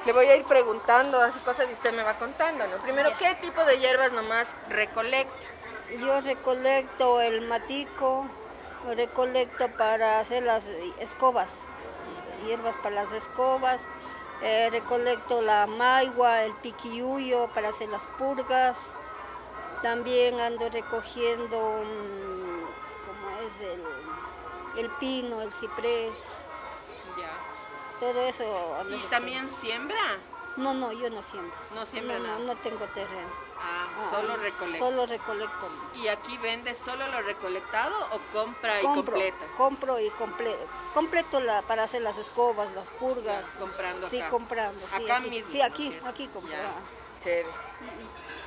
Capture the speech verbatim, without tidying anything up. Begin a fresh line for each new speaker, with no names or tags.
le voy a ir preguntando así cosas y usted me va contando, ¿no? Primero, ¿qué tipo de hierbas nomás recolecta?
Yo recolecto el matico, lo recolecto para hacer las escobas, hierbas para las escobas, eh, recolecto la maigua, el piquiyuyo para hacer las purgas, también ando recogiendo, um, como es el, el pino, el ciprés,
Ya.
todo eso. Ando
¿Y
recogiendo.
también siembra?
No, no, yo no siembro.
No siembra
no,
nada.
No, no tengo terreno.
Ah,
Ah,
solo recolecta.
Solo recolecto.
¿Y aquí vende solo lo recolectado o compra y
Compro,
completa?
compro y completo. Completo la, para hacer las escobas, las purgas.
Ya, comprando
Sí,
acá.
comprando. Sí,
Acá
aquí.
mismo,
Sí,
¿no es
aquí,
cierto?
aquí compro.
Ya.
Ah.
Chévere.